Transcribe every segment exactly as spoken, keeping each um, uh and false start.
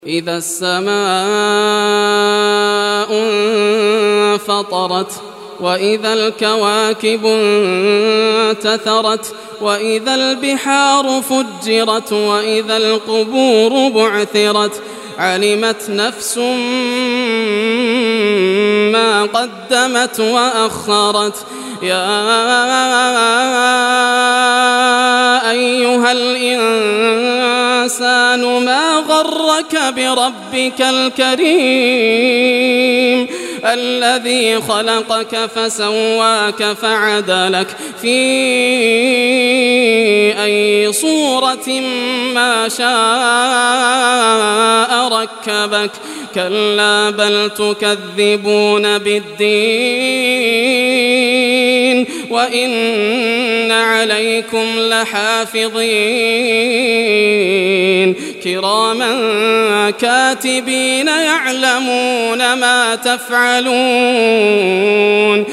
إذا السماء انفطرت وإذا الكواكب انتثرت وإذا البحار فجرت وإذا القبور بعثرت علمت نفس ما قدمت وأخرت يا أيها الإنسان ما غرك بربك الكريم الذي خلقك فسواك فعدلك في أي صورة ما شاء ركبك كلا بل تكذبون بالدين وإن عليكم لحافظين كراما كاتبين يعلمون ما تفعلون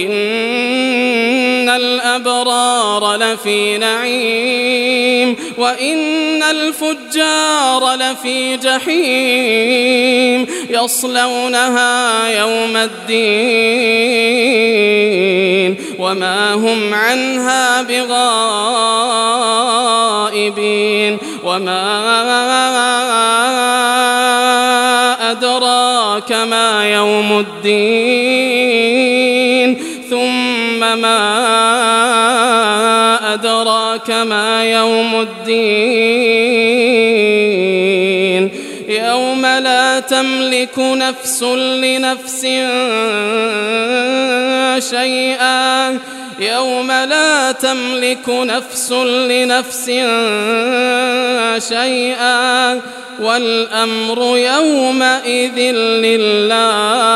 إن الأبرار لفي نعيم وإن الفجار لفي جحيم يصلونها يوم الدين وما هم عنها بغائبين وما أدراك ما يوم الدين ثم ما أدراك ما يوم الدين يوم لا تملك نفس لنفس شيئا يوم لا تملك نفس لنفس شيئا والأمر يومئذ لله.